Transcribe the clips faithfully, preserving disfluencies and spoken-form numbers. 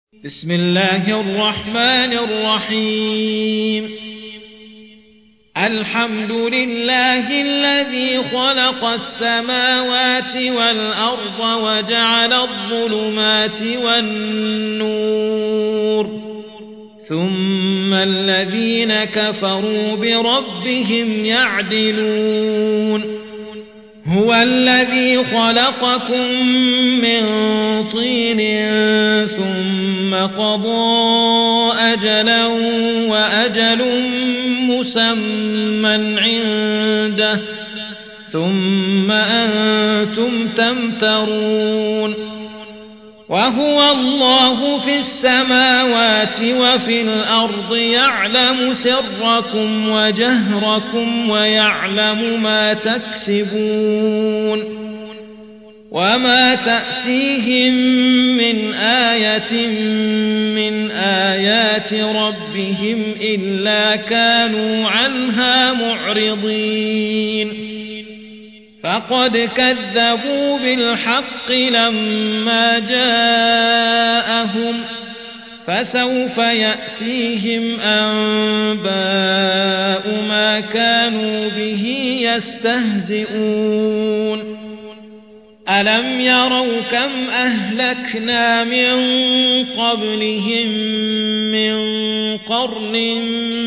بسم الله الرحمن الرحيم الحمد لله الذي خلق السماوات والأرض وجعل الظلمات والنور ثم الذين كفروا بربهم يعدلون هو الذي خلقكم من طين ثم قضى أجلا وأجل مسمى عنده ثم أنتم تمترون وهو الله في السماوات وفي الأرض يعلم سركم وجهركم ويعلم ما تكسبون وما تأتيهم من آية من آيات ربهم إلا كانوا عنها معرضين فقد كذبوا بالحق لما جاءهم فسوف يأتيهم أنباء ما كانوا به يستهزئون ألم يروا كم أهلكنا من قبلهم من قرن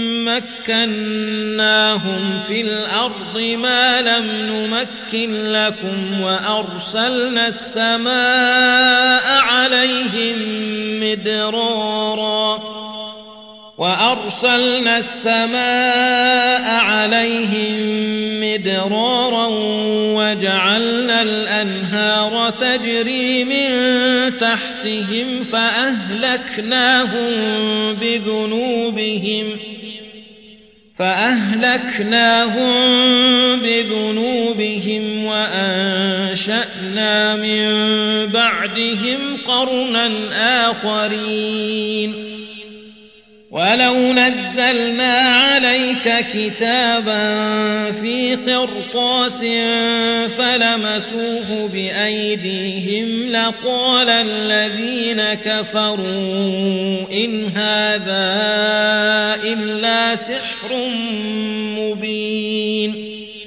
مكناهم في الأرض ما لم نمكن لكم وأرسلنا السماء عليهم مدرارا وأرسلنا السماء عليهم مدرارا وجعلنا الأنهار تجري من تحتهم فأهلكناهم بذنوبهم فأهلكناهم بذنوبهم وأنشأنا من بعدهم قرنا آخرين ولو نزلنا عليك كتابا في قرطاس فلمسوه بأيديهم لقال الذين كفروا إن هذا إلا سحر مبين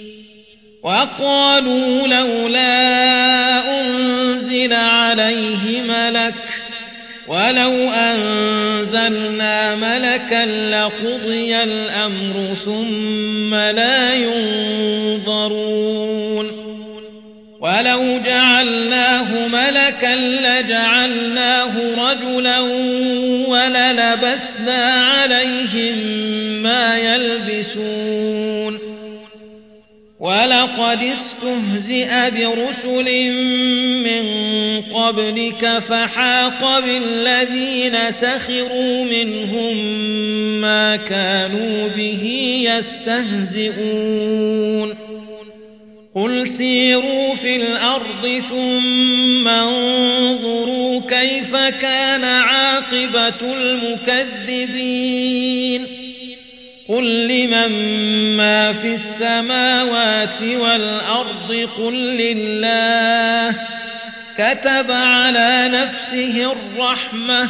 وقالوا لولا أنزل عليه ملك ولو أنزلنا ملكا لقضي الأمر ثم لا ينظرون ولو جعلناه ملكا لجعلناه رجلا وللبسنا عليهم ما يلبسون ولقد استهزئ برسل من قبلك فحاق بالذين سخروا منهم ما كانوا به يستهزئون قل سيروا في الأرض ثم انظروا كيف كان عاقبة المكذبين قل لمن ما في السماوات والأرض قل لله كتب على نفسه الرحمة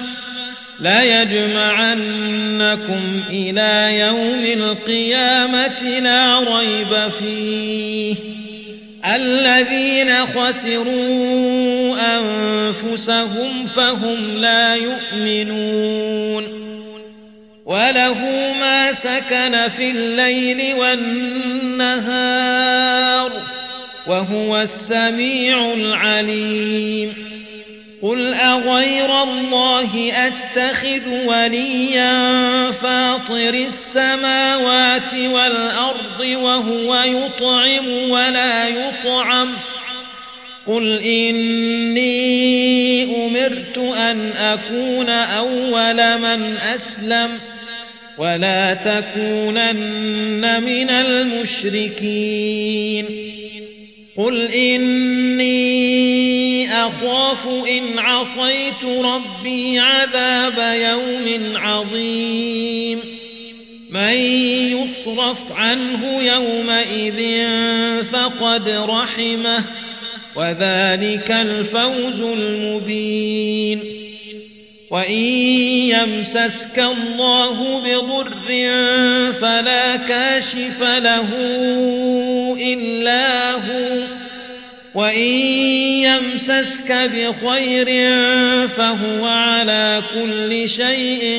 ليجمعنكم إلى يوم القيامة لا ريب فيه الذين خسروا أنفسهم فهم لا يؤمنون وله ما سكن في الليل والنهار وهو السميع العليم قل أغير الله أتخذ وليا فاطر السماوات والأرض وهو يطعم ولا يطعم قل إني أمرت أن أكون أول من أسلم ولا تكونن من المشركين قل إني أخاف إن عصيت ربي عذاب يوم عظيم من يصرف عنه يومئذ فقد رحمه وذلك الفوز المبين وإن يمسسك الله بضر فلا كاشف له إلا هو وإن يمسسك بخير فهو على كل شيء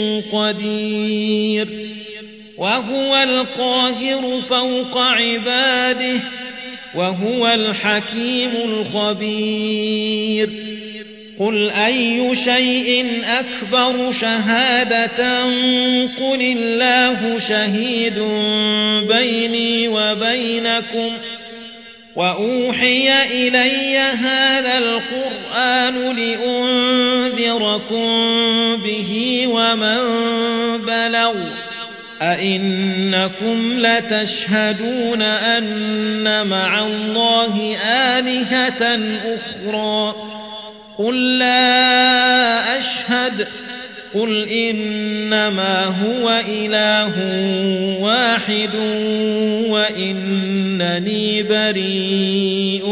قدير وهو القاهر فوق عباده وهو الحكيم الخبير قل أي شيء أكبر شهادة قل الله شهيد بيني وبينكم وأوحي إلي هذا القرآن لأنذركم به ومن بلغ أئنكم لتشهدون أن مع الله آلهة أخرى قل لا أشهد قل إنما هو إله واحد وإنني بريء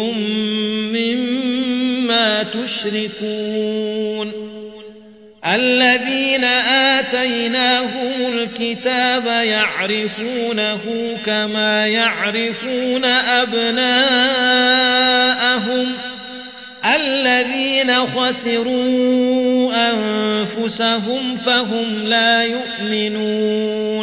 مما تشركون الذين آتيناهم الكتاب يعرفونه كما يعرفون أبناءهم الذين خسروا أنفسهم فهم لا يؤمنون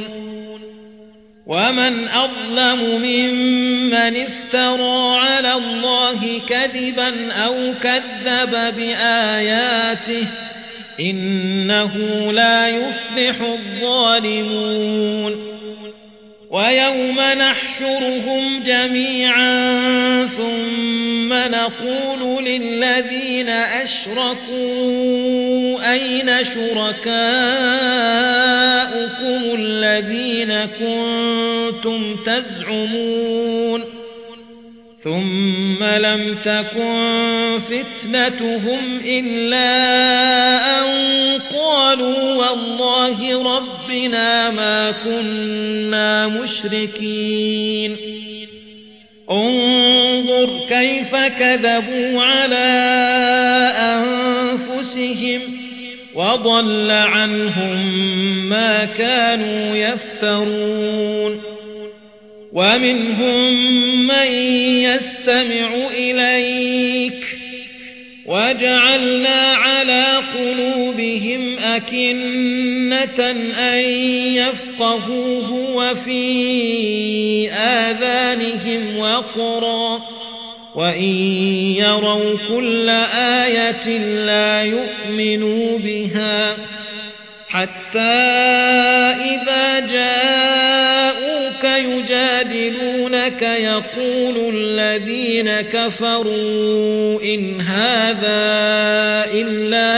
ومن أظلم ممن افترى على الله كذبا أو كذب بآياته إنه لا يفلح الظالمون ويوم نحشرهم جميعا ثم نقول للذين أشركوا أين شركاؤكم الذين كنتم تزعمون ثم لم تكن فتنتهم إلا أن قالوا والله ربنا ما كنا مشركين انظر كيف كذبوا على أنفسهم وضل عنهم ما كانوا يفترون ومنهم من يستمع إليك وجعلنا على قلوبهم أكنة أن يفقهوه وفي آذانهم وقرا وإن يروا كل آية لا يؤمنوا بها حتى إذا جاءوك يجادلونك يقول الذين كفروا إن هذا إلا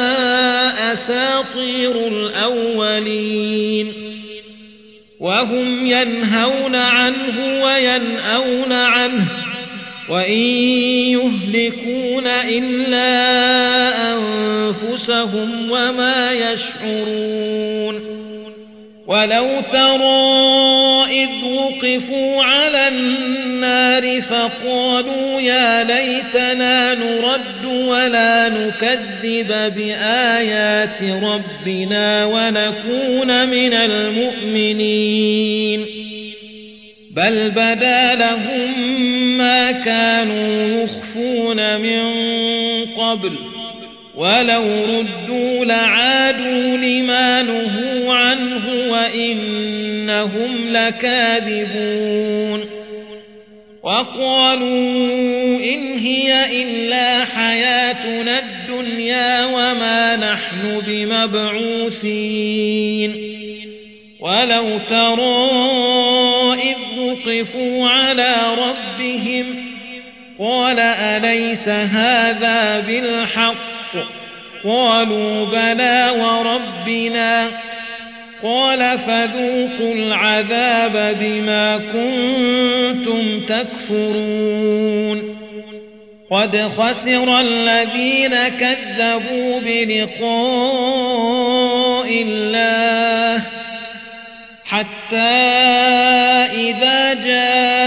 أساطير الأولين وهم ينهون عنه وينأون عنه وإن يهلكون إلا أنفسهم وما يشعرون ولو ترى إذ وقفوا على النار فقالوا يا ليتنا نرد ولا نكذب بآيات ربنا ونكون من المؤمنين بل بدا لهم ما كانوا يخفون من قبل ولو ردوا لعادوا لما نهوا عنه وإنهم لكاذبون وقالوا إن هي إلا حياتنا الدنيا وما نحن بمبعوثين ولو ترى إذ وقفوا على ربهم قال أليس هذا بالحق قالوا بلى وربنا قال فذوقوا العذاب بما كنتم تكفرون قد خسر الذين كذبوا بلقاء الله حتى إذا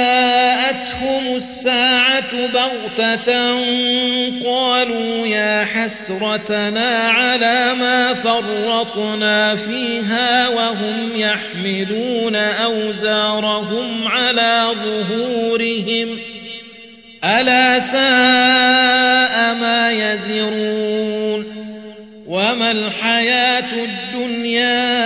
جاءتهم الساعة بغتة قالوا يا حسرتنا على ما فرطنا فيها وهم يحملون أوزارهم على ظهورهم ألا ساء ما يزرون وما الحياة الدنيا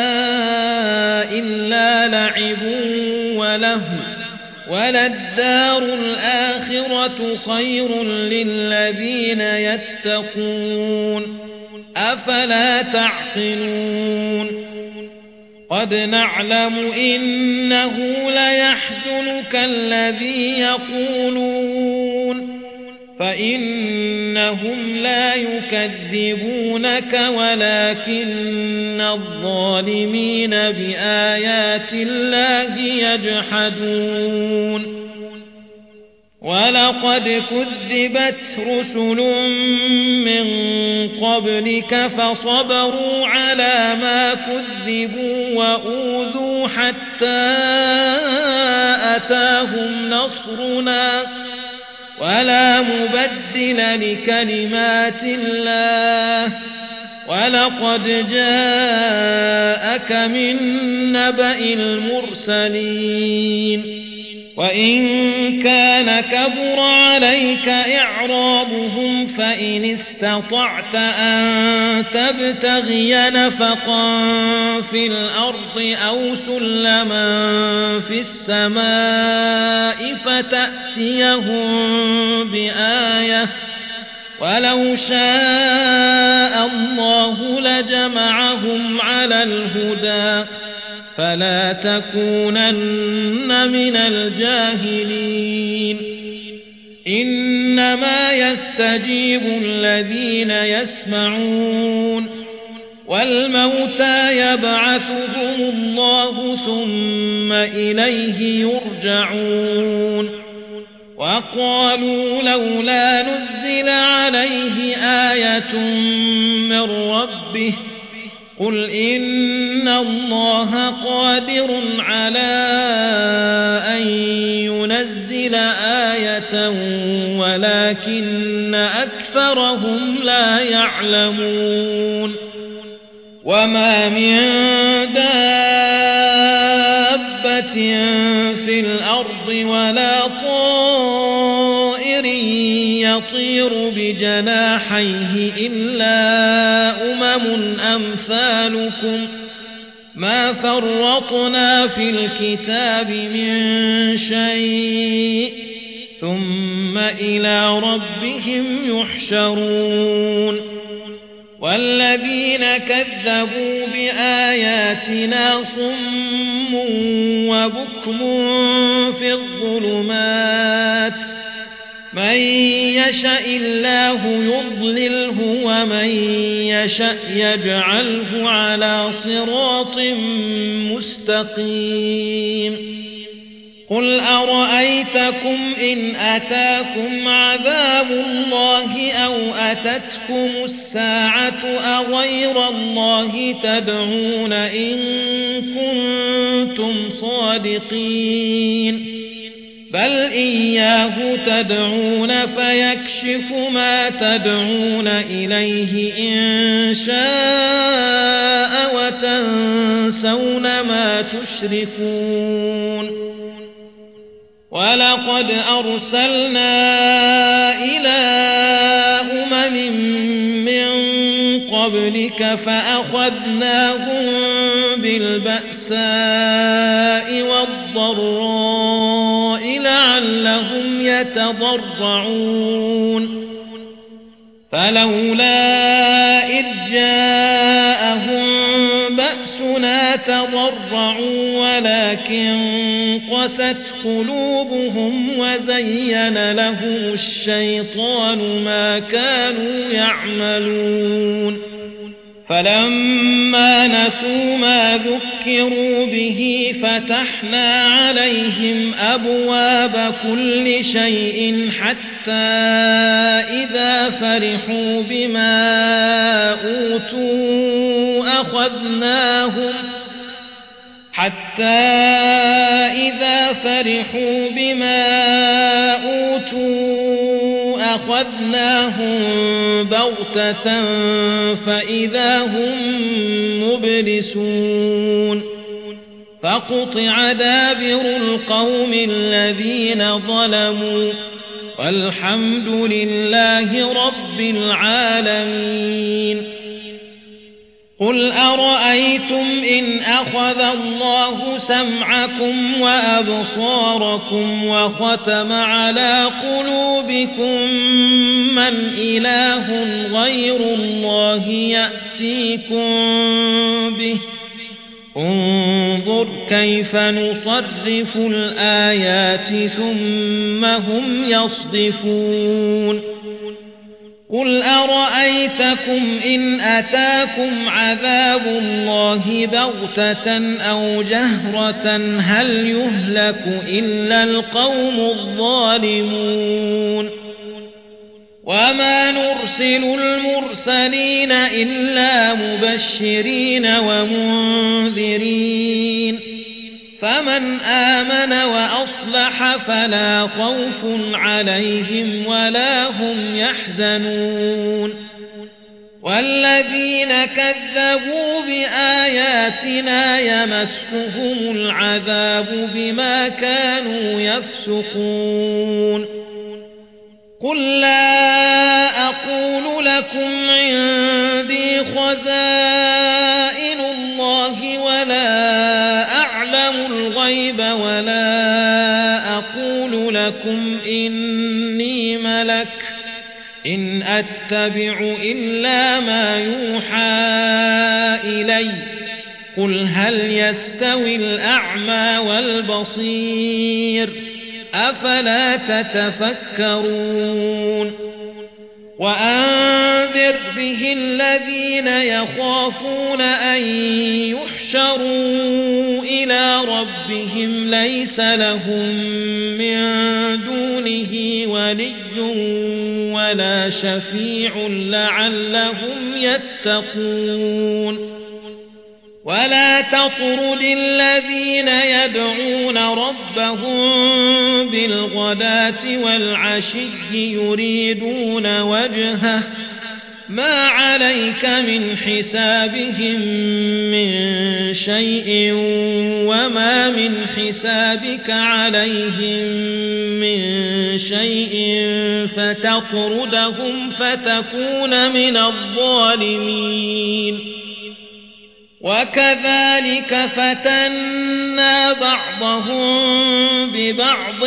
إلا لعب ولهو وللدار الآخرة خير للذين يتقون أفلا تعقلون قد نعلم إنه ليحزنك الذي يقولون فإنهم لا يكذبونك ولكن الظالمين بآيات الله يجحدون ولقد كذبت رسل من قبلك فصبروا على ما كذبوا وأوذوا حتى أتاهم نصرنا ولا مبدل لكلمات الله ولقد جاءك من نبأ المرسلين وإن كان كبر عليك إعرابهم فإن استطعت أن تبتغي نفقا في الأرض أو سلما في السماء فتأتيهم بآية ولو شاء الله لجمعهم على الهدى فلا تكونن من الجاهلين إنما يستجيب الذين يسمعون والموتى يبعثهم الله ثم إليه يرجعون وقالوا لولا نزل عليه آية من ربه قل إن الله قادر على أن ينزل آية ولكن أكثرهم لا يعلمون وما من دابة في الأرض ولا طائر يطير بجناحيه إلا أمم أمثالكم ما فرطنا في الكتاب من شيء ثم إلى ربهم يحشرون والذين كذبوا بآياتنا صم وبكم في الظلمات من يشاء الله يضلله ومن يشاء يجعله على صراط مستقيم قل أرأيتكم إن أتاكم عذاب الله أو أتتكم الساعة أغير الله تدعون إن كنتم صادقين بل إياه تدعون فيكشف ما تدعون إليه إن شاء وتنسون ما تشركون ولقد أرسلنا إلى أمم من قبلك فأخذناهم بالبأساء والضراء لعلهم يتضرعون فلولا إذ جاءهم بأسنا تضرعوا ولكن قست قلوبهم وزين لهم الشيطان ما كانوا يعملون فلما نسوا ما ذكروا به فتحنا عليهم أبواب كل شيء حتى إذا فرحوا بما أوتوا أخذناهم حتى إذا فرحوا بما أوتوا أخذناهم بغتة فإذا هم مبلسون فقطع دابر القوم الذين ظلموا والحمد لله رب العالمين. قل أرأيتم إن أخذ الله سمعكم وأبصاركم وختم على قلوبكم من إله غير الله يأتيكم به انظر كيف نصرف الآيات ثم هم يصدفون. قل أرأيتكم إن أتاكم عذاب الله بغتة أو جهرة هل يهلك إلا القوم الظالمون وما نرسل المرسلين إلا مبشرين ومنذرين فمن آمن وأصلح فلا خوف عليهم ولا هم يحزنون والذين كذبوا بآياتنا يمسهم العذاب بما كانوا يفسقون. قل لا أقول لكم عندي خزائن الله ولا أعلم الغيب ولا أقول لكم إني ملك إن أتبع إلا ما يوحى إلي قل هل يستوي الأعمى والبصير أفلا تتفكرون. وأنذر به الذين يخافون أن يحشروا إلى ربهم ليس لهم من دونه ولي ولا شفيع لعلهم يتقون. ولا تطرد الذين يدعون ربهم بالغداة والعشي يريدون وجهه ما عليك من حسابهم من شيء وما من حسابك عليهم من شيء فتطردهم فتكون من الظالمين. وكذلك فتنا بعضهم ببعض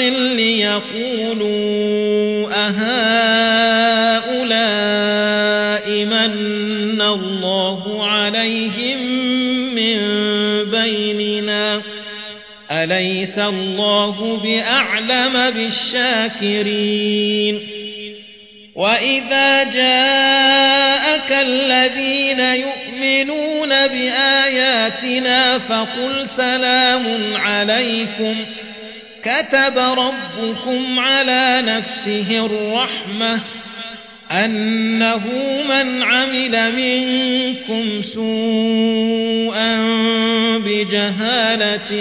ليقولوا أهؤلاء من الله عليهم من بيننا أليس الله بأعلم بالشاكرين. وإذا جاءك الذين يؤمنون بآياتنا فقل سلام عليكم كتب ربكم على نفسه الرحمة أنه من عمل منكم سوءا بجهالة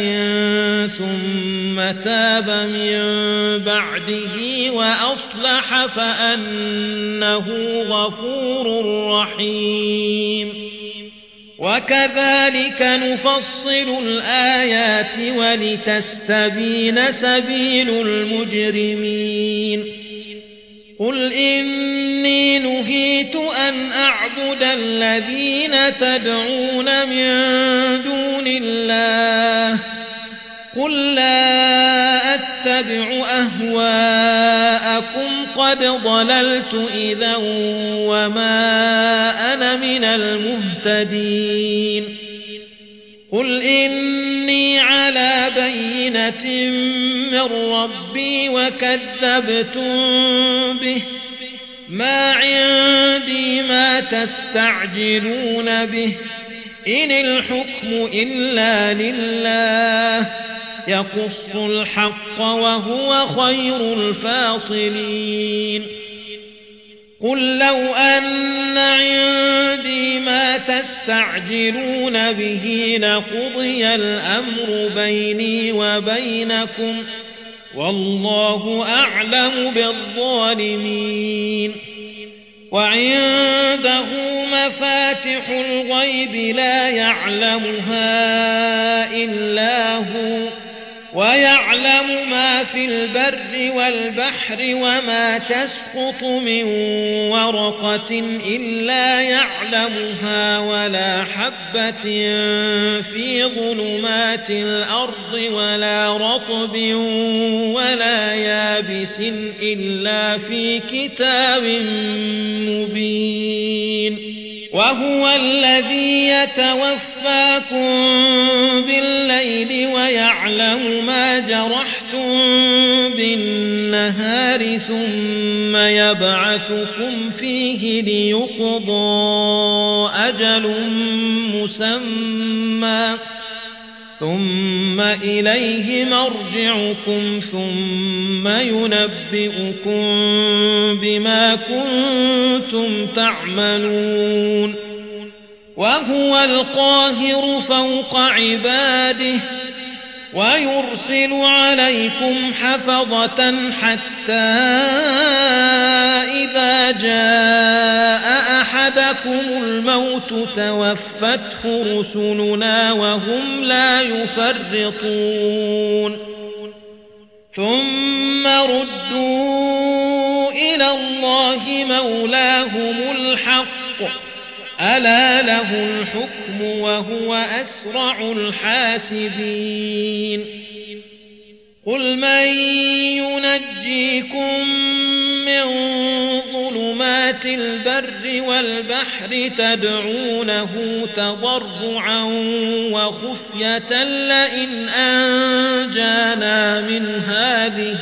ثم تاب من بعده وأصلح فأنه غفور رحيم. وكذلك نفصل الآيات ولتستبين سبيل المجرمين. قل إني نهيت أن أعبد الذين تدعون من دون الله قل لا أتبع أهواءكم قد ضللت إذا وما أنا من المهتدين. قل إني على بينة من ربي وكذبتم به ما عندي ما تستعجلون به إن الحكم إلا لله يقص الحق وهو خير الفاصلين. قل لو أن عندي ما تستعجلون به لقضي الأمر بيني وبينكم والله أعلم بالظالمين وعنده مفاتح الغيب لا يعلمها إلا هو ويعلم ما في البر والبحر وما تسقط من ورقة إلا يعلمها ولا حبة في ظلمات الأرض ولا رطب ولا يابس إلا في كتاب مبين وهو الذي يتوفاكم بالليل ويعلم ما جرحتم بالنهار ثم يبعثكم فيه ليقضى أجل مسمى ثم إليه مرجعكم ثم ينبئكم بما كنتم تعملون وهو القاهر فوق عباده ويرسل عليكم حفظة حتى إذا جاء أحدكم الموت توفته رسلنا وهم لا يفرطون ثم ردوا إلى الله مولاهم الحق ألا له الحكم وهو أسرع الحاسبين قل من ينجيكم من ظلمات البر والبحر تدعونه تضرعا وخفية لئن أنجانا من هذه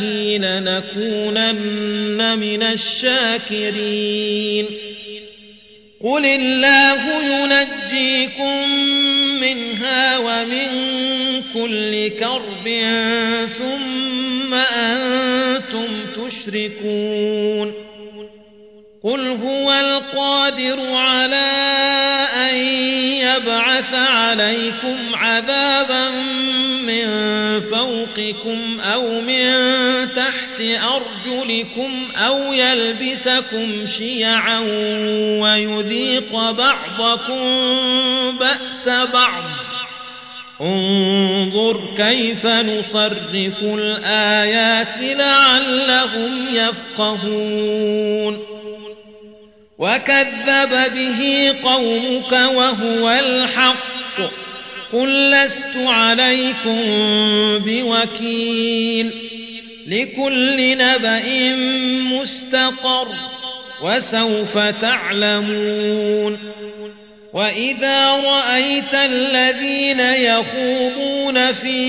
لنكونن من الشاكرين قل الله ينجيكم منها ومن كل كرب ثم أنتم تشركون قل هو القادر على أن يبعث عليكم عذابا من فوقكم أو من تحت أرجلكم أو يلبسكم شيعا ويذيق بعضكم بأس بعض انظر كيف نصرف الآيات لعلهم يفقهون وكذب به قومك وهو الحق قل لست عليكم بوكيل لكل نبأ مستقر وسوف تعلمون وإذا رأيت الذين يخوضون في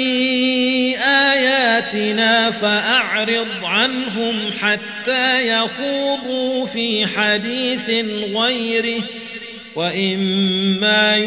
آياتنا فأعرض عنهم حتى يخوضوا في حديث غيره وإما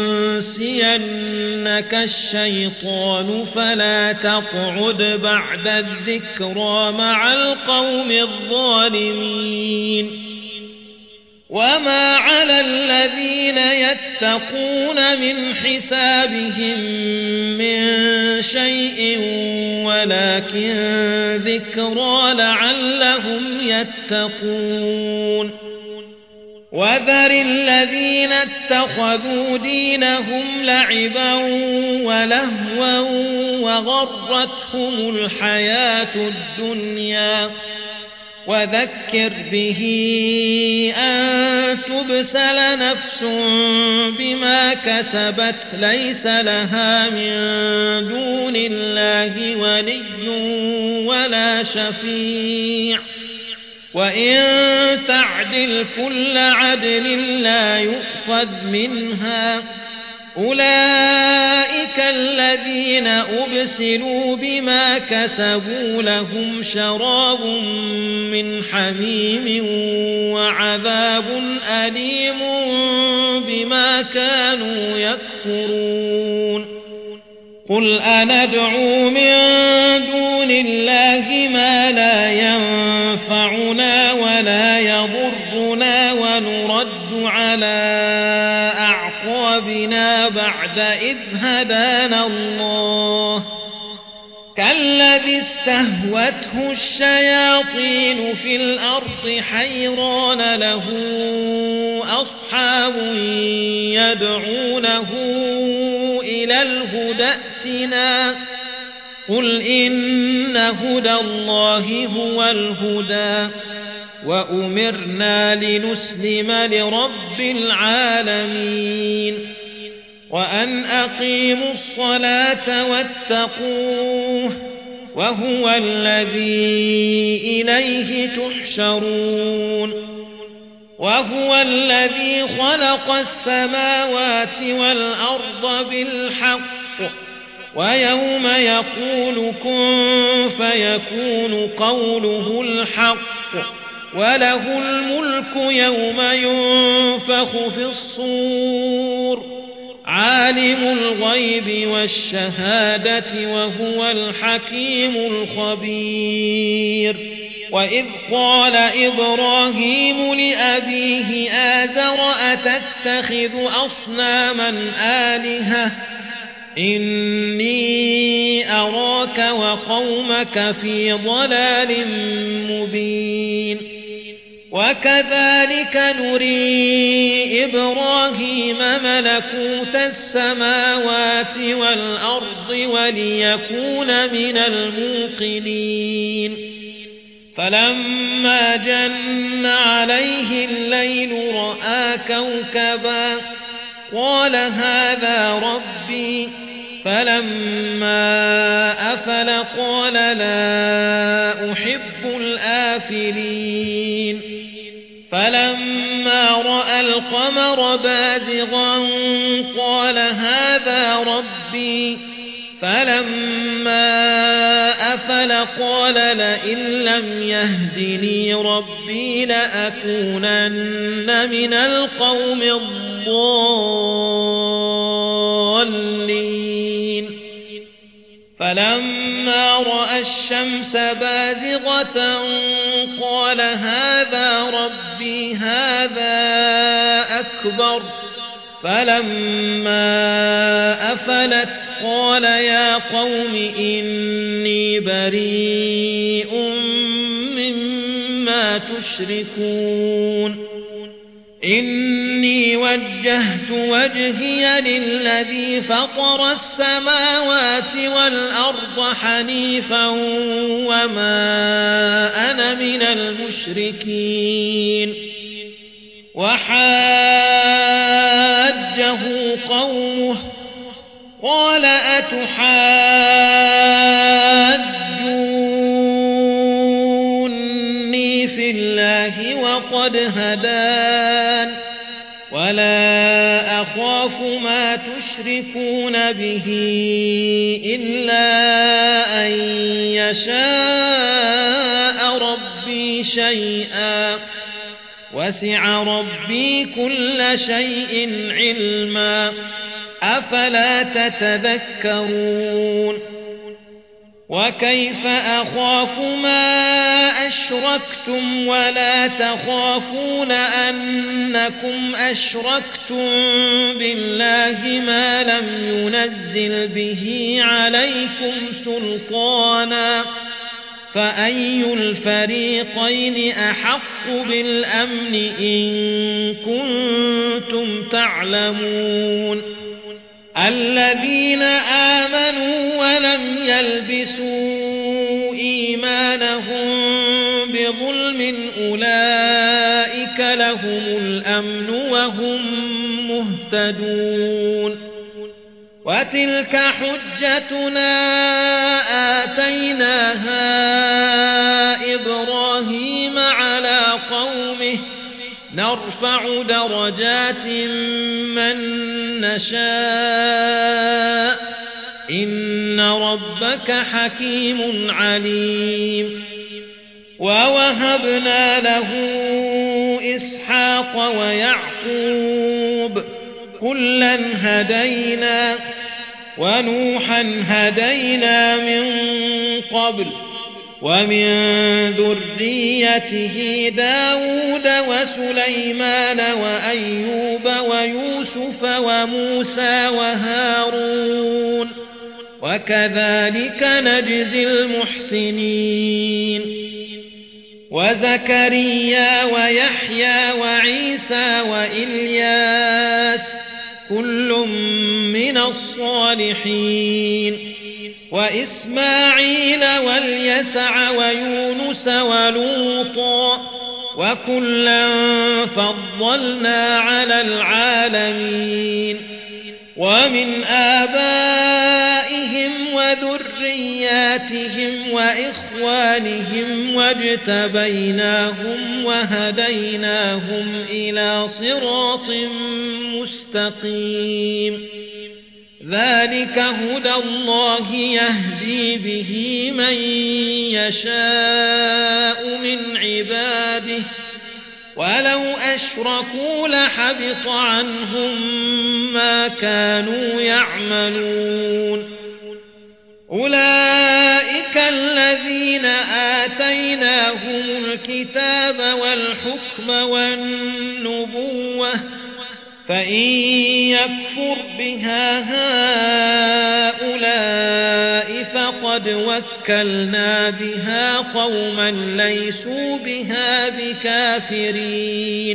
ينسينك الشيطان فلا تقعد بعد الذكرى مع القوم الظالمين وما على الذين يتقون من حسابهم من شيء ولكن ذكرى لعلهم يتقون وذر الذين اتخذوا دينهم لعبا ولهوا وغرتهم الحياة الدنيا وذكر به أن تبسل نفس بما كسبت ليس لها من دون الله ولي ولا شفيع وإن تعدل كل عدل لا يؤخذ منها أولئك الذين أبسلوا بما كسبوا لهم شراب من حميم وعذاب أليم بما كانوا يكفرون قل أندعو من دون الله ما لا ينفعنا ولا يضرنا ونرد على أعقابنا بعد إذ هدانا الله كالذي استهوته الشياطين في الأرض حيران له أصحاب يدعونه إلى الهدى ائتنا قل إن هدى الله هو الهدى وأمرنا لنسلم لرب العالمين وأن أقيموا الصلاة واتقوه وهو الذي إليه تحشرون وهو الذي خلق السماوات والأرض بالحق ويوم يقول كن فيكون قوله الحق وله الملك يوم ينفخ في الصور عالم الغيب والشهادة وهو الحكيم الخبير وإذ قال إبراهيم لأبيه آزر أتتخذ أصناما آلهة إني أراك وقومك في ضلال مبين وكذلك نري إبراهيم ملكوت السماوات والأرض وليكون من الموقنين فلما جن عليه الليل رأى كوكبا قال هذا ربي فلما أفل قال لا أحب الآفلين فلما رأى القمر بازغا قال هذا ربي فلما أفل قال لئن لم يهدني ربي لأكونن من القوم الضالين فلما رأى الشمس بازغة قال هذا ربي هذا أكبر فلما أفلت قال يا قوم إني بريء مما تشركون إني وجهت وجهي للذي فطر السماوات والأرض حنيفا وما أنا من المشركين وحاجه قومه قال أتحاجوني في الله وقد هدان ولا أخاف ما تشركون به إلا أن يشاء ربي شيئا وسع ربي كل شيء علما أفلا تتذكرون وكيف أخاف ما أشركتم ولا تخافون أنكم أشركتم بالله ما لم ينزل به عليكم سلطانا فأي الفريقين أحق بالأمن إن كنتم تعلمون الذين آمنوا ولم يلبسوا إيمانهم بظلم أولئك لهم الأمن وهم مهتدون وتلك حجتنا آتيناها إبراهيم على قومه نرفع درجات من نشاء إن ربك حكيم عليم ووهبنا له إسحاق ويعقوب كلا هدينا ونوحا هدينا من قبل ومن ذريته داود وسليمان وأيوب ويوسف وموسى وهارون وكذلك نجزي المحسنين وزكريا ويحيى وعيسى وإلياس كل من الصالحين وإسماعيل واليسع ويونس ولوطا وكلا فضلنا على العالمين ومن آبائهم وذرياتهم وإخوانهم واجتبيناهم وهديناهم إلى صراط مستقيم ذلك هدى الله يهدي به من يشاء من عباده ولو أشركوا لحبط عنهم ما كانوا يعملون أولئك الذين آتيناهم الكتاب والحكم والنبوة فإن يكفر بها هؤلاء فقد وكلنا بها قوما ليسوا بها بكافرين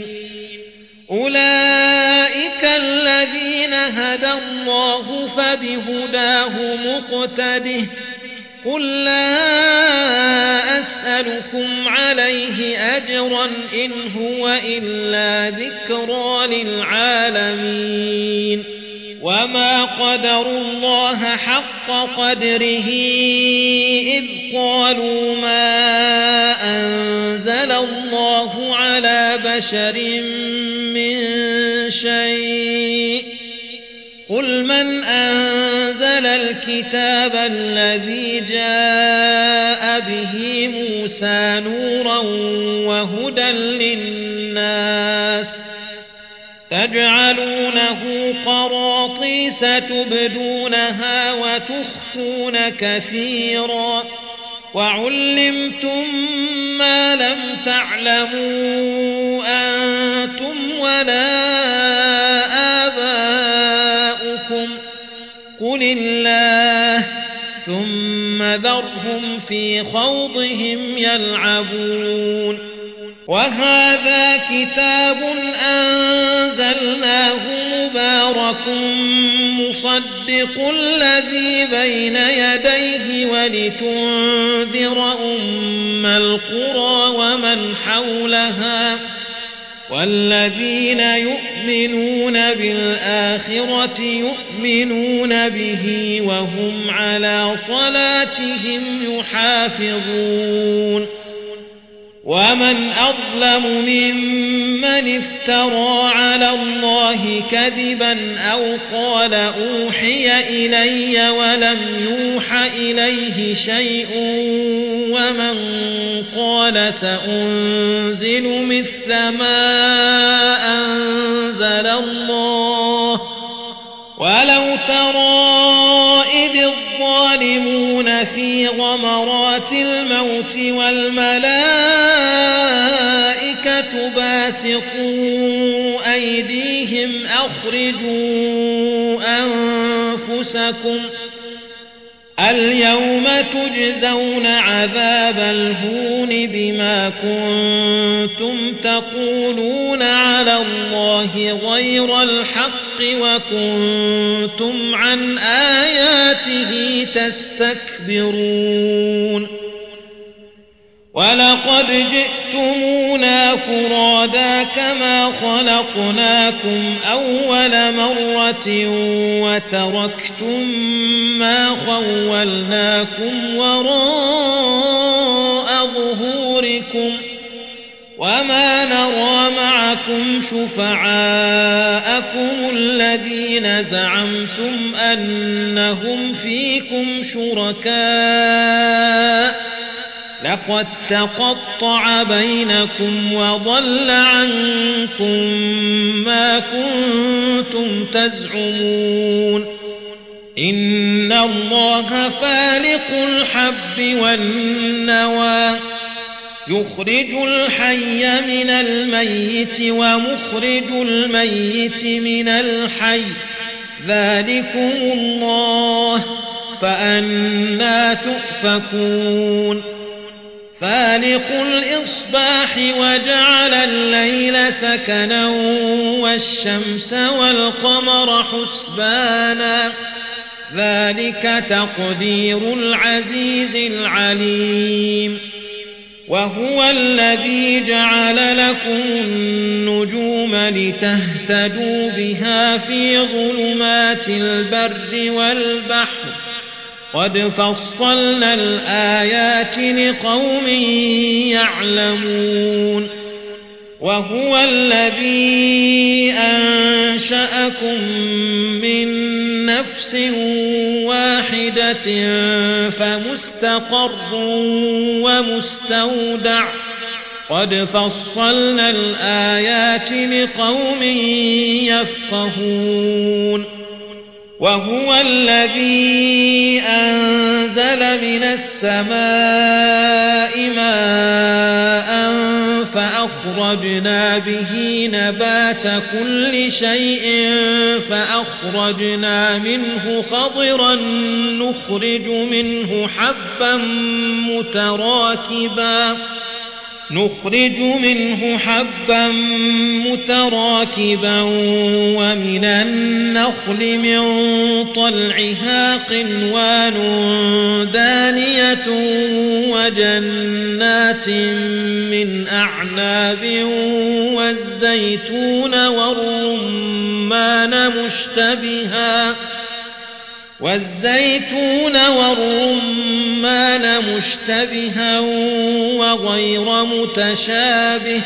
أولئك الذين هدى الله فبهداه مقتده قل لا أسألكم عليه أجرا إن هو إلا ذكرى للعالمين وما قدروا الله حق قدره إذ قالوا ما أنزل الله على بشر من شيء قل من أنزل الكتاب الذي جاء به موسى نورا وهدى للناس تجعلونه قراطيس تبدونها وتخفون كثيرا وعلمتم ما لم تعلموا أنتم ولا آباؤكم قل الله ثم ذرهم في خوضهم يلعبون وهذا كتاب أنزلناه مبارك مصدق الذي بين يديه ولتنذر أم القرى ومن حولها والذين يؤمنون بالآخرة يؤمنون به وهم على صلاتهم يحافظون ومن أظلم ممن افترى على الله كذبا أو قال أوحي إلي ولم يوح إليه شيء ومن قال سأنزل مثل ما أنزل الله ولو ترى إذ الظالمون في غمرات الموت والملائكة باسطوا أيديهم أخرجوا أنفسكم اليوم تجزون عذاب الهون بما كنتم تقولون على الله غير الحق وكنتم عن آياته تستكبرون ولقد جئتمونا فرادا كما خلقناكم أول مرة وتركتم ما خولناكم وراء ظهوركم وما نرى معكم شفعاءكم الذين زعمتم أنهم فيكم شركاء لقد تقطع بينكم وضل عنكم ما كنتم تزعمون إن الله فالق الحب والنوى يخرج الحي من الميت ومخرج الميت من الحي ذلكم الله فأنى تؤفكون فالق الإصباح وجعل الليل سكنا والشمس والقمر حسبانا ذلك تقدير العزيز العليم وهو الذي جعل لكم النجوم لتهتدوا بها في ظلمات البر والبحر قد فصلنا الآيات لقوم يعلمون وهو الذي أنشأكم من نفس واحدة فمستقر ومستودع قد فصلنا الآيات لقوم يفقهون وهو الذي أنزل من السماء ماء فأخرجنا به نبات كل شيء فأخرجنا منه خضرا نخرج منه حبا متراكبا نخرج منه حبا متراكبا ومن النخل من طلعها قنوان دانية وجنات من أعناب والزيتون والرمان مشتبها والزيتون والرمان مشتبها وغير متشابه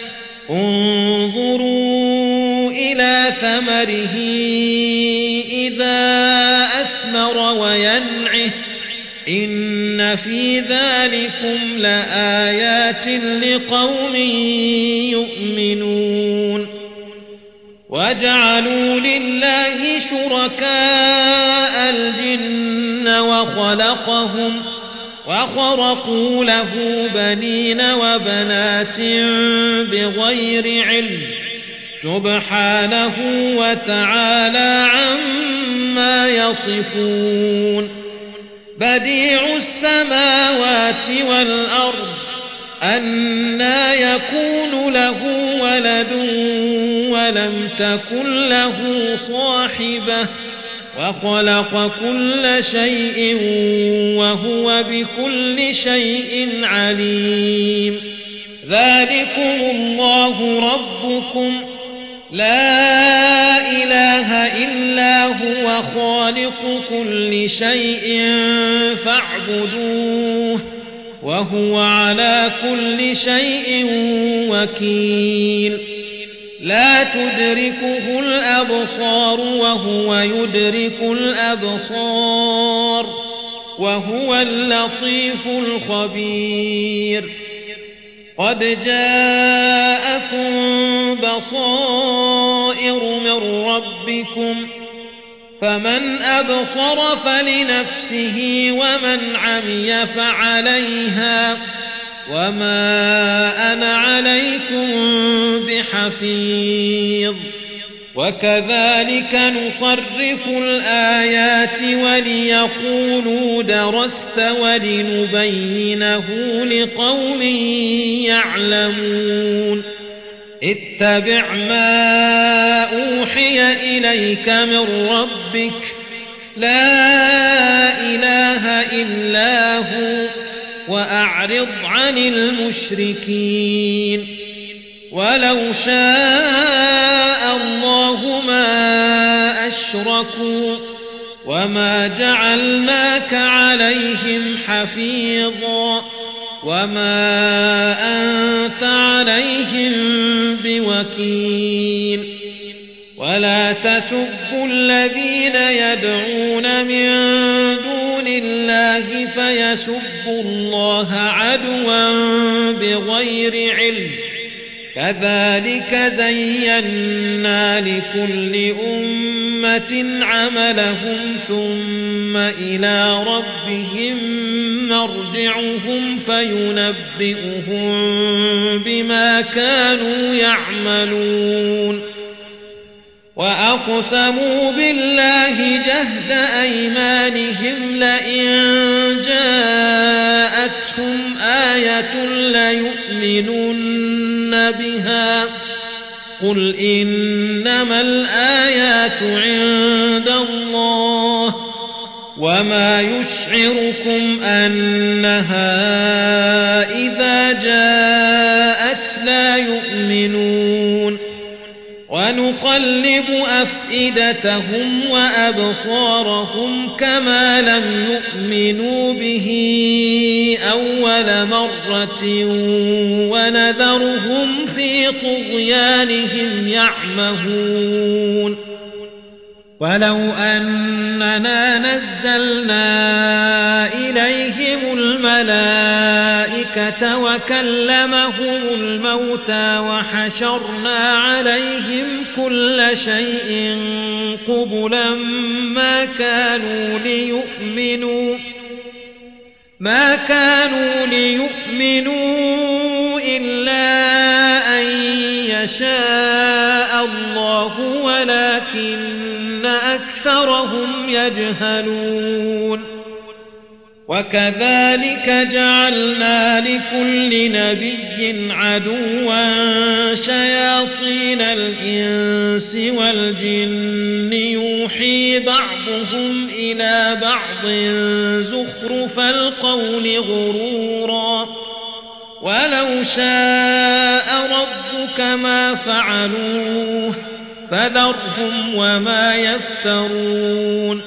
انظروا إلى ثمره إذا أثمر وينعه إن في ذلكم لآيات لقوم يؤمنون وجعلوا لله شركاء الجن وخلقهم وخرقوا له بنين وبنات بغير علم سبحانه وتعالى عما يصفون بديع السماوات والأرض أنى يكون له ولد ولم تكن له صاحبة وخلق كل شيء وهو بكل شيء عليم ذلكم الله ربكم لا إله إلا هو خالق كل شيء فاعبدوه وهو على كل شيء وكيل لا تدركه الأبصار وهو يدرك الأبصار وهو اللطيف الخبير قد جاءكم بصائر من ربكم فمن أبصر فلنفسه ومن عمي فعليها وما أنا عليكم بحفيظ وكذلك نصرف الآيات وليقولوا درست ولنبينه لقوم يعلمون اتبع ما أوحي إليك من ربك لا إله إلا هو وأعرض عن المشركين ولو شاء الله ما أشركوا وما جعلناك عليهم حفيظا وما أنت عليهم بوكيل ولا تسبوا الذين يدعون من دون الله فيسبوا الله عدوا بغير علم كذلك زينا لكل أمة عملهم ثم إلى ربهم مرجعهم فينبئهم بما كانوا يعملون وأقسموا بالله جهد أيمانهم لئن جاءتهم آية ليؤمنن بها قل إنما الآيات عند الله وما يشعركم أنها إذا جاءت لا يؤمنون ونقلب أفئدتهم وأبصارهم كما لم يؤمنوا به أول مرة ونذرهم في طغيانهم يعمهون ولو أننا نزلنا إليهم الملائكة وكلمهم الموتى وحشرنا عليهم كل شيء قبلا ما كانوا ليؤمنوا ما كانوا ليؤمنوا إلا أن يشاء الله ولكن أكثرهم يجهلون وكذلك جعلنا لكل نبي عدوا شياطين الإنس والجن يوحي بعضهم إلى بعض زخرف القول غرورا ولو شاء ربك ما فعلوه فذرهم وما يفترون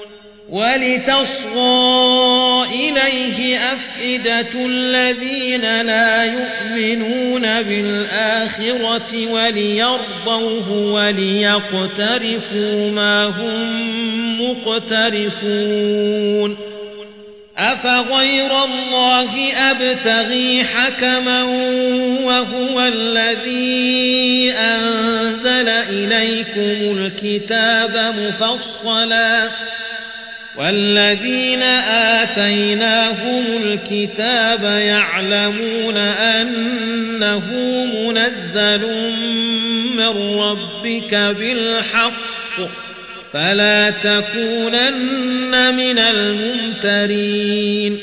ولتصغى إليه أفئدة الذين لا يؤمنون بالآخرة وليرضوه وليقترفوا ما هم مقترفون أفغير الله أبتغي حكما وهو الذي أنزل إليكم الكتاب مفصلا والذين آتيناهم الكتاب يعلمون أنه منزل من ربك بالحق فلا تكونن من الممترين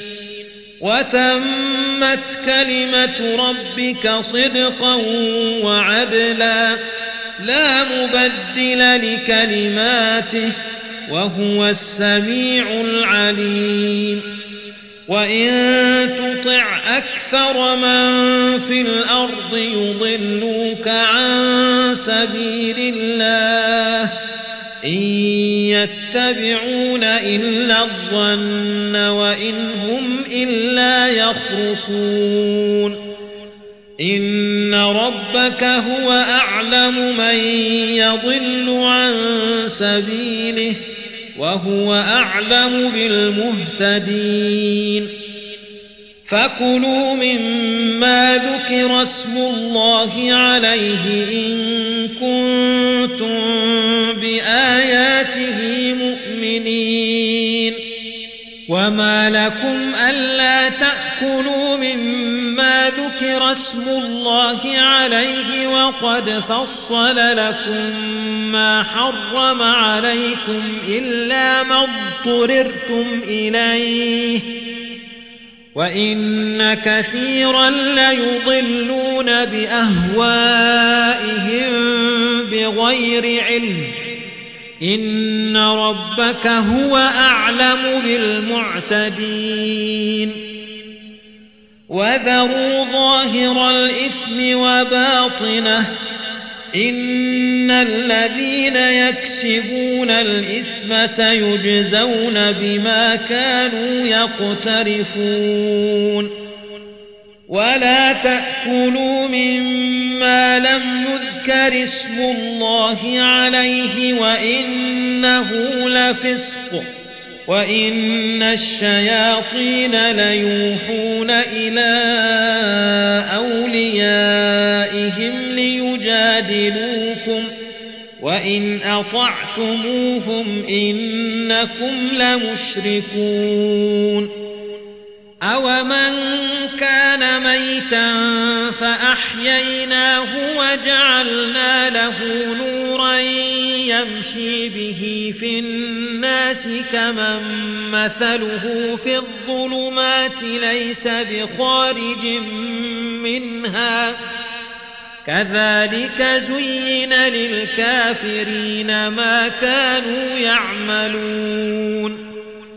وتمت كلمة ربك صدقا وعدلا لا مبدل لكلماته وهو السميع العليم وإن تطع أكثر من في الأرض يضلوك عن سبيل الله إن يتبعون إلا الظن وإن هم إلا يخرصون إن ربك هو أعلم من يضل عن سبيله وهو أعلم بالمهتدين فكلوا مما ذكر اسم الله عليه إن كنتم بآياته مؤمنين وما لكم ألا تأكلوا مما ذكر اسم الله عليه وقد فصل لكم ما حرم عليكم إلا ما اضطررتم إليه وإن كثيرا ليضلون بأهوائهم بغير علم إن ربك هو أعلم بالمعتدين وذروا ظاهر الإثم وباطنه إن الذين يكسبون الإثم سيجزون بما كانوا يقترفون ولا تأكلوا مما لم يذكر اسم الله عليه وإنه لفسق وإن الشياطين ليوحون إلى أوليائهم ليجادلوكم وإن أطعتموهم إنكم لمشركون أومن كان ميتا فأحييناه وجعلنا له نورا يمشي به في الناس كمن مثله في الظلمات ليس بخارج منها كذلك زين للكافرين ما كانوا يعملون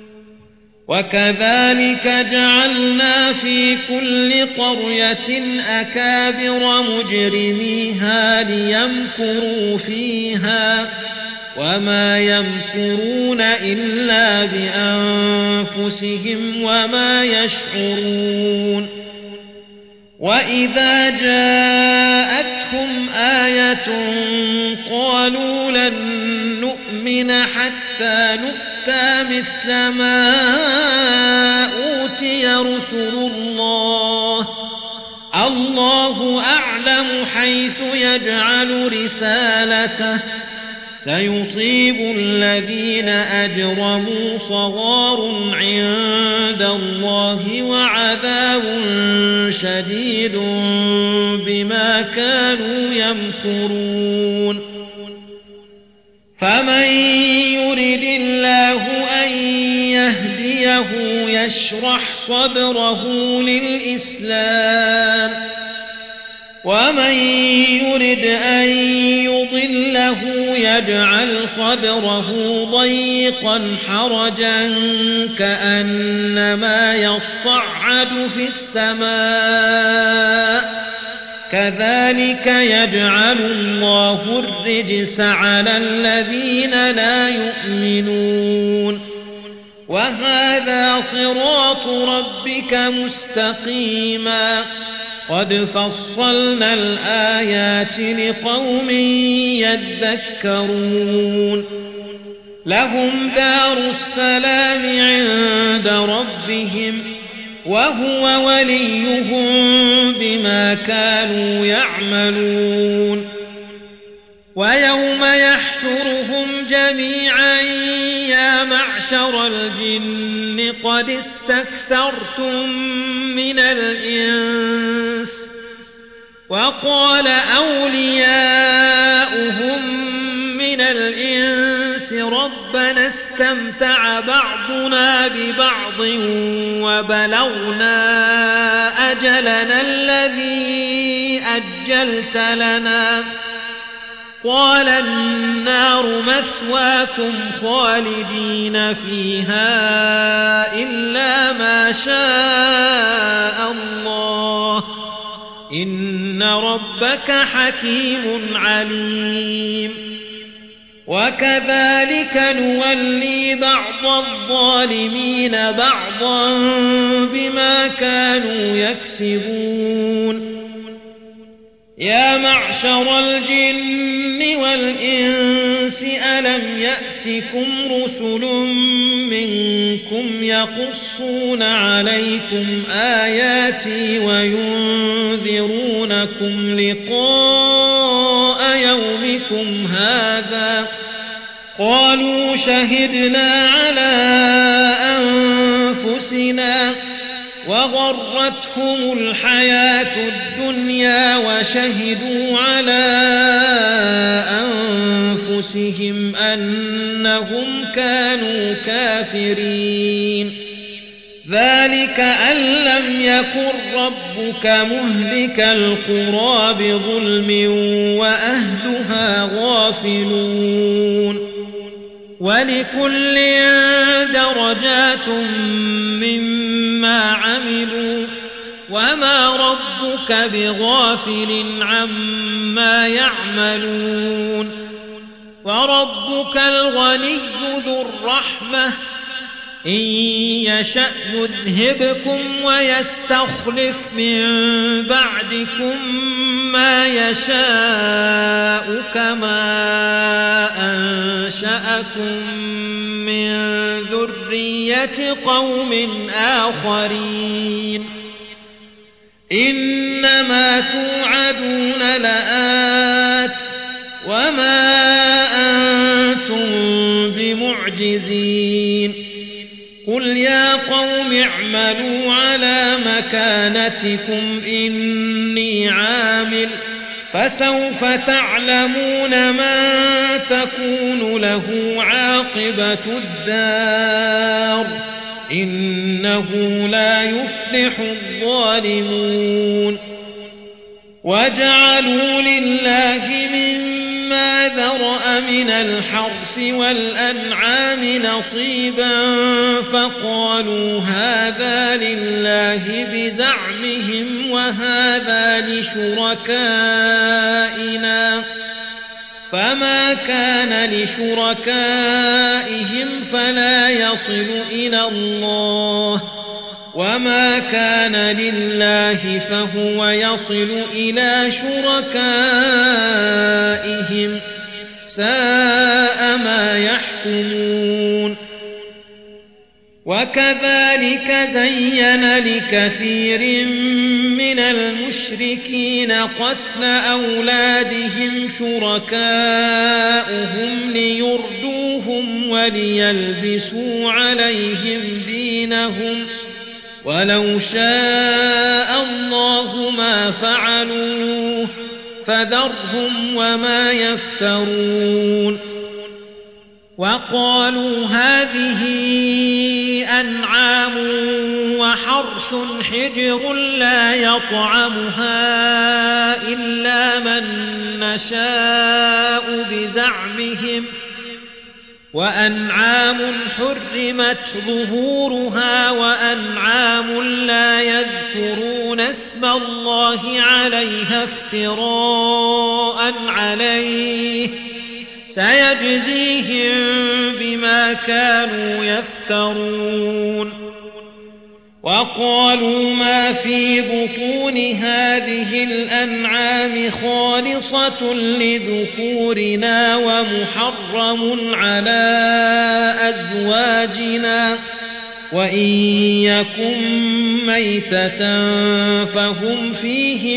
وكذلك جعلنا في كل قرية أكابر مجرميها ليمكروا فيها وما يمكرون إلا بأنفسهم وما يشعرون وإذا جاءتهم آية قالوا لن نؤمن حتى نؤتى مثل ما أوتي رسل الله الله أعلم حيث يجعل رسالته سيصيب الذين أجرموا صغار عند الله وعذاب شديد بما كانوا يمكرون فمن يرد الله أن يهديه يشرح صدره للإسلام ومن يرد أن يضله يجعل صدره ضيقا حرجا كأنما يصعد في السماء كذلك يجعل الله الرجس على الذين لا يؤمنون وهذا صراط ربك مستقيما قد فصلنا الآيات لقوم يذكرون لهم دار السلام عند ربهم وهو وليهم بما كانوا يعملون ويوم يحشرهم جميعا يا معشر الجن قد استكثرتم من الإنس وقال أولياؤهم من الإنس ربنا استمتع بعضنا ببعض وبلغنا أجلنا الذي أجلت لنا قال النار مثواكم خالدين فيها إلا ما شاء الله إن ربك حكيم عليم وكذلك نولي بعض الظالمين بعضا بما كانوا يكسبون يا معشر الجن والإنس ألم يأتكم رسل منكم يقصون عليكم آياتي وينذرونكم لقاء يومكم هذا قالوا شهدنا على أنفسنا وغرتهم الحياة الدنيا وشهدوا على أنفسهم أنهم كانوا كافرين ذلك أن لم يكن ربك مهلك القرى بظلم وأهلها غافلون ولكل درجات مما عملوا وما ربك بغافل عما يعملون وربك الغني ذو الرحمة إن يشأ يذهبكم ويستخلف من بعدكم ما يشاء كما أنشأكم من ذرية قوم آخرين إنما توعدون لآت وما أنتم بمعجزين قل يا قوم اعملوا على مكانتكم إني عامل فسوف تعلمون من تكون له عاقبة الدار إنه لا يفلح الظالمون وجعلوا لله مما ذرأ من الحرث والأنعام نصيبا فقالوا هذا لله بزعمهم وهذا لشركائنا فما كان لشركائهم فلا يصل إلى الله وما كان لله فهو يصل إلى شركائهم ساء ما يحكمون وكذلك زين لكثير من المشركين قتل أولادهم شركاؤهم ليردوهم وليلبسوا عليهم دينهم ولو شاء الله ما فعلوه فذرهم وما يفترون وقالوا هذه أنعام وحرث حجر لا يطعمها إلا من نشاء بزعمهم وأنعام حرمت ظهورها وأنعام لا يذكرون اسم الله عليها افتراء عليه سيجزيهم بما كانوا يفترون وقالوا ما في بطون هذه الأنعام خالصة لذكورنا ومحرم على أزواجنا وإن يكن ميتة فهم فيه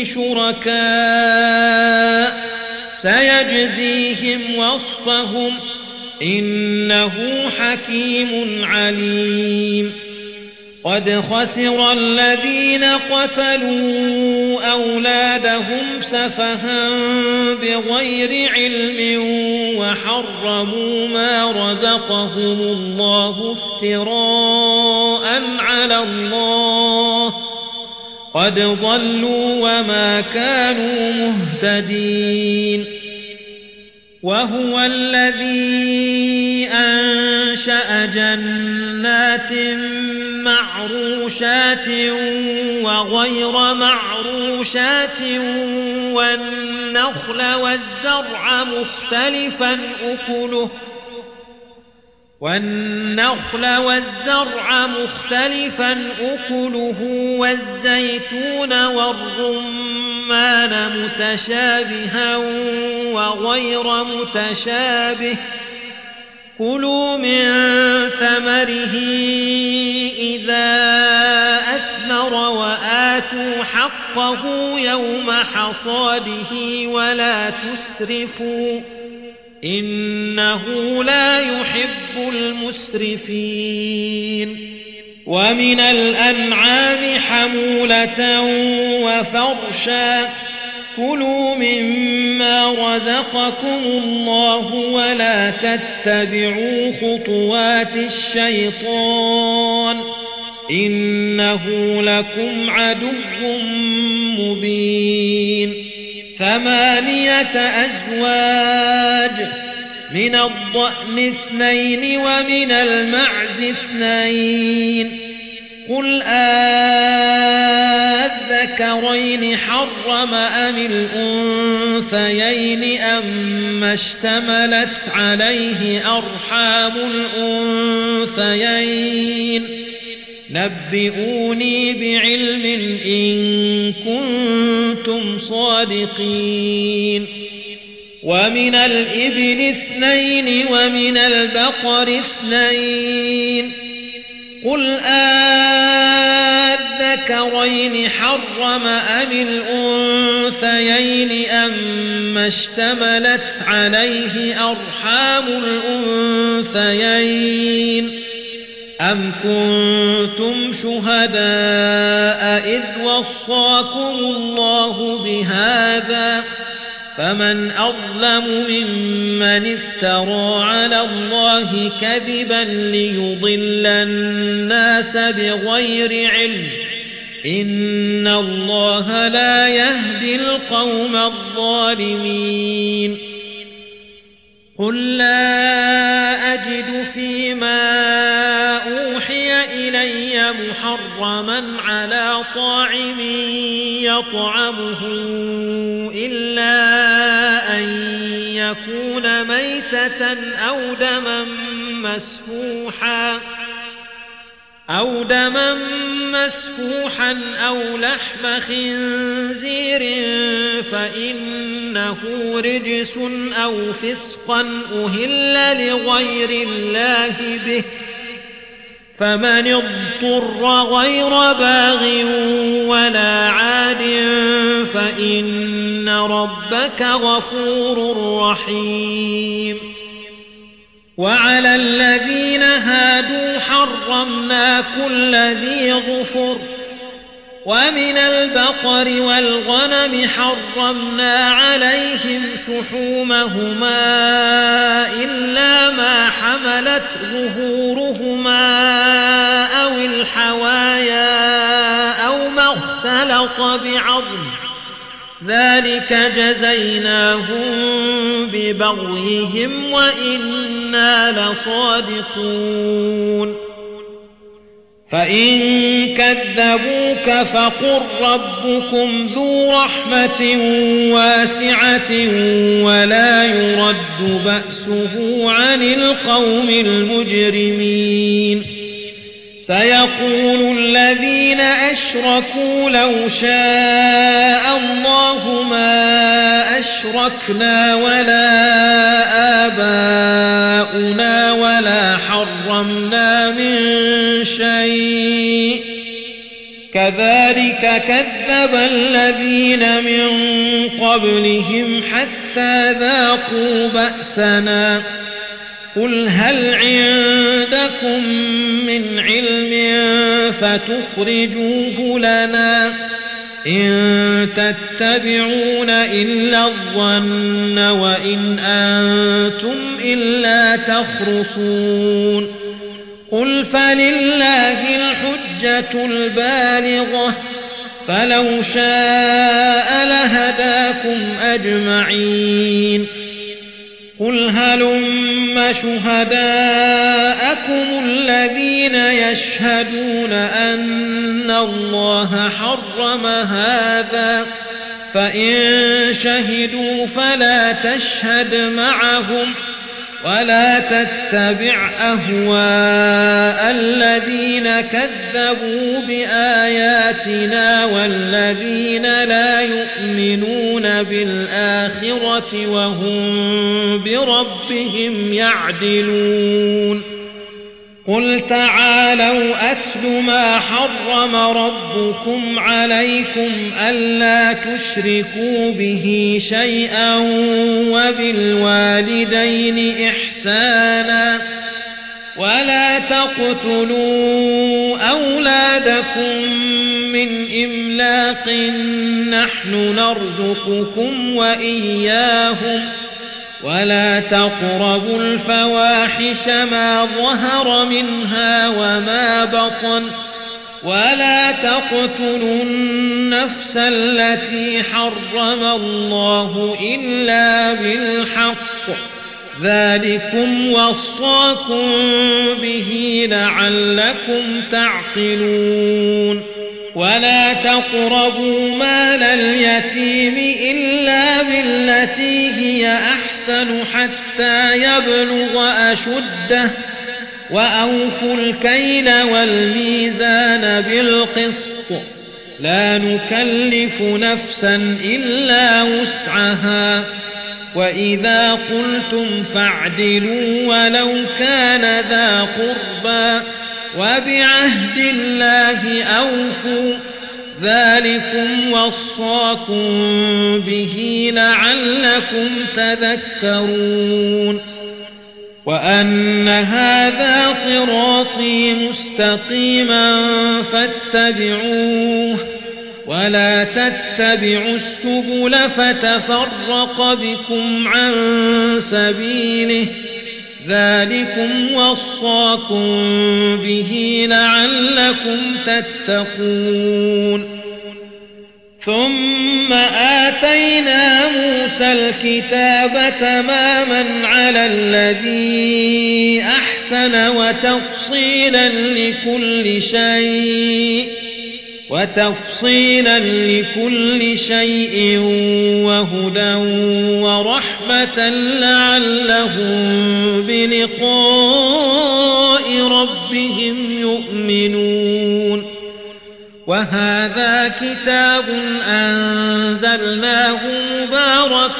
شركاء سيجزيهم وصفهم إنه حكيم عليم قد خسر الذين قتلوا أولادهم سفها بغير علم وحرموا ما رزقهم الله افتراء على الله قد ضلوا وما كانوا مهتدين وهو الذي أنشأ جنات معروشات وغير معروشات والنخل والزرع مختلفا أكله والنخل والزرع مختلفا أكله والزيتون والرمان متشابها وغير متشابه كلوا من ثمره إذا أثمر وآتوا حقه يوم حصاده ولا تسرفوا إنه لا يحب المسرفين ومن الأنعام حمولة وفرشا كلوا مما رزقكم الله ولا تتبعوا خطوات الشيطان إنه لكم عدو مبين ثمانية أزواج من الضأن اثنين ومن المعز اثنين قل آذكرين حرم أم الأنثيين أما اشتملت عليه أرحام الأنثيين نبئوني بعلم إن كنتم صادقين ومن الإبل اثنين ومن البقر اثنين قل آذكرين حرم أم الأنثيين أما اشتملت عليه أرحام الأنثيين أم كنتم شهداء إذ وصاكم الله بهذا فمن أظلم ممن افترى على الله كذبا ليضل الناس بغير علم إن الله لا يهدي القوم الظالمين قل لا أجد فيما أوحي إلي محرما على طاعم يطعمه إلا أن يكون ميتة أو دما مسفوحا أو دما مسفوحا أو لحم خنزير فإنه رجس أو فسقا أهل لغير الله به فمن اضطر غير باغ ولا عاد فإن ربك غفور رحيم وعلى الذين هادوا حرمنا كل ذي ظفر ومن البقر والغنم حرمنا عليهم شحومهما إلا ما حملت ظهورهما أو الحوايا أو ما اختلط بعظم ذلك جزيناهم ببغيهم وإنا لصادقون فإن كذبوك فقل ربكم ذو رحمة واسعة ولا يرد بأسه عن القوم المجرمين سيقول الذين أشركوا لو شاء الله ما أشركنا ولا آباؤنا ولا حرمنا من شيء كذلك كذب الذين من قبلهم حتى ذاقوا بأسنا قل هل عندكم من علم فتخرجوه لنا إن تتبعون إلا الظن وإن أنتم إلا تخرصون قل فلله الحجة البالغة فلو شاء لهداكم أجمعين قل هلم شهداءكم الذين يشهدون أن الله حرم هذا فإن شهدوا فلا تشهد معهم ولا تتبع أهواء الذين كذبوا بآياتنا والذين لا يؤمنون بالآخرة وهم بربهم يعدلون قل تعالوا أتل ما حرم ربكم عليكم ألا تشركوا به شيئا وبالوالدين إحسانا ولا تقتلوا أولادكم من إملاق نحن نرزقكم وإياهم ولا تقربوا الفواحش ما ظهر منها وما بطن ولا تقتلوا النفس التي حرم الله إلا بالحق ذلكم وصاكم به لعلكم تعقلون ولا تقربوا مال اليتيم إلا بالتي هي أحسن حتى يبلغ أشده وأوفوا الكيل والميزان بالقسط لا نكلف نفسا إلا وسعها وإذا قلتم فاعدلوا ولو كان ذا قربى وبعهد الله أوفوا ذلكم وصاكم به لعلكم تذكرون وأن هذا صراطي مستقيما فاتبعوه ولا تتبعوا السبل فتفرق بكم عن سبيله ذلكم وصاكم به لعلكم تتقون ثم آتينا موسى الكتاب تماما على الذي أحسن وتفصيلا لكل شيء وتفصيلا لكل شيء وهدى ورحمة لعلهم بلقاء ربهم يؤمنون وهذا كتاب أنزلناه مبارك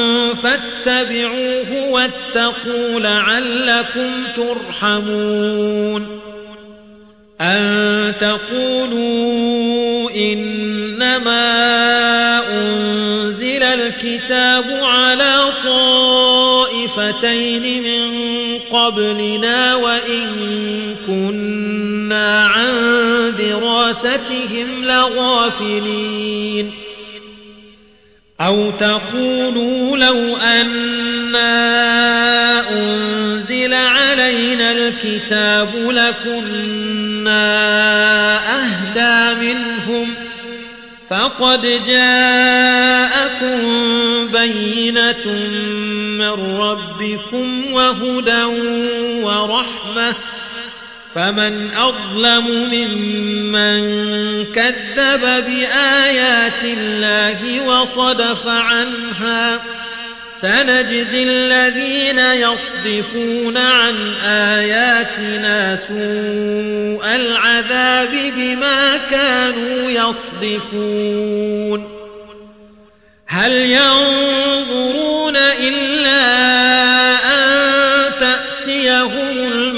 فاتبعوه واتقوا لعلكم ترحمون أن تقولوا إنما أنزل الكتاب على طائفتين من قبلنا وإن كنا عن دراستهم لغافلين أو تقولوا لو أنا أنزل علينا الكتاب لكنا أهدى منهم فقد جاءكم بينة من ربكم وهدى ورحمة فمن أظلم ممن كذب بآيات الله وصدف عنها سنجزي الذين يصدفون عن آياتنا سوء العذاب بما كانوا يصدفون هل ينظرون إلا أن تأتيهم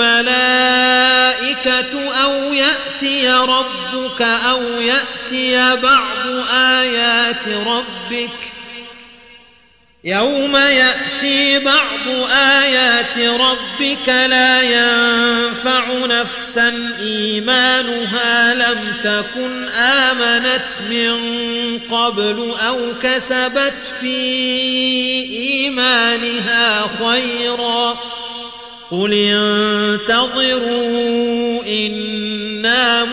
الملائكة أو يأتي ربك أو يأتي بعض آيات ربك يوم يأتي بعض آيات ربك لا ينفع نفسا إيمانها لم تكن آمنت من قبل أو كسبت في إيمانها خيرا قل انتظروا إنا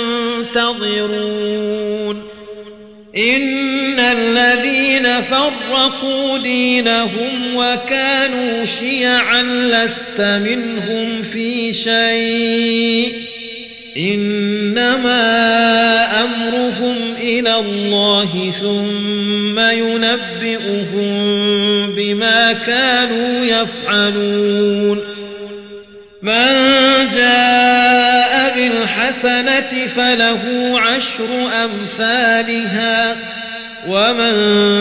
منتظرون إن الذين فرقوا دينهم وكانوا شيعا لست منهم في شيء إنما أمرهم إلى الله ثم ينبئهم بما كانوا يفعلون من جاء بالحسنة فله عشر أمثالها ومن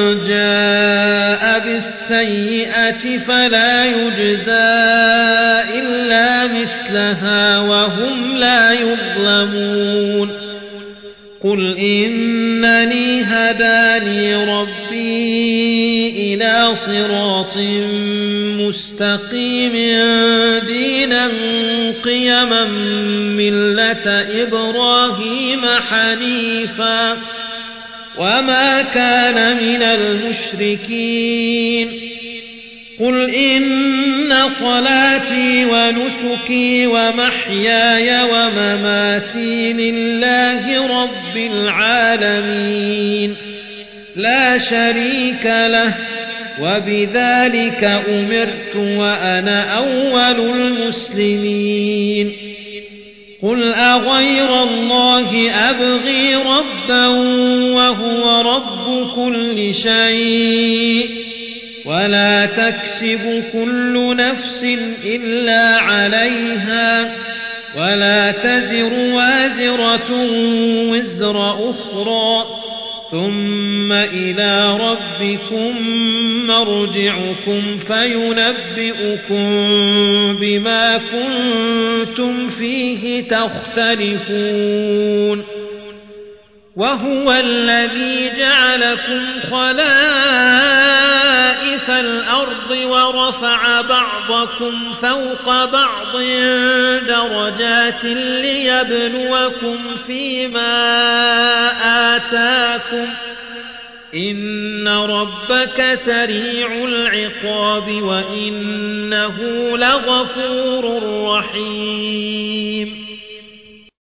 جاء بالسيئة فلا يجزى إلا مثلها وهم لا يظلمون قل إنني هداني ربي إلى صراط مستقيم دينا قيما ملة إبراهيم حنيفا وما كان من المشركين قل إن صلاتي ونسكي ومحياي ومماتي لله رب العالمين لا شريك له وبذلك أمرت وأنا أول المسلمين قل أغير الله أبغي ربا وهو رب كل شيء ولا تكسب كل نفس إلا عليها ولا تزر وازرة وزر أخرى ثم إلى ربكم مرجعكم فينبئكم بما كنتم فيه تختلفون وهو الذي جعلكم خلائف الأرض ورسوله رفع بعضكم فوق بعض درجات ليبلوكم فيما آتاكم إن ربك سريع العقاب وإنه لغفور رحيم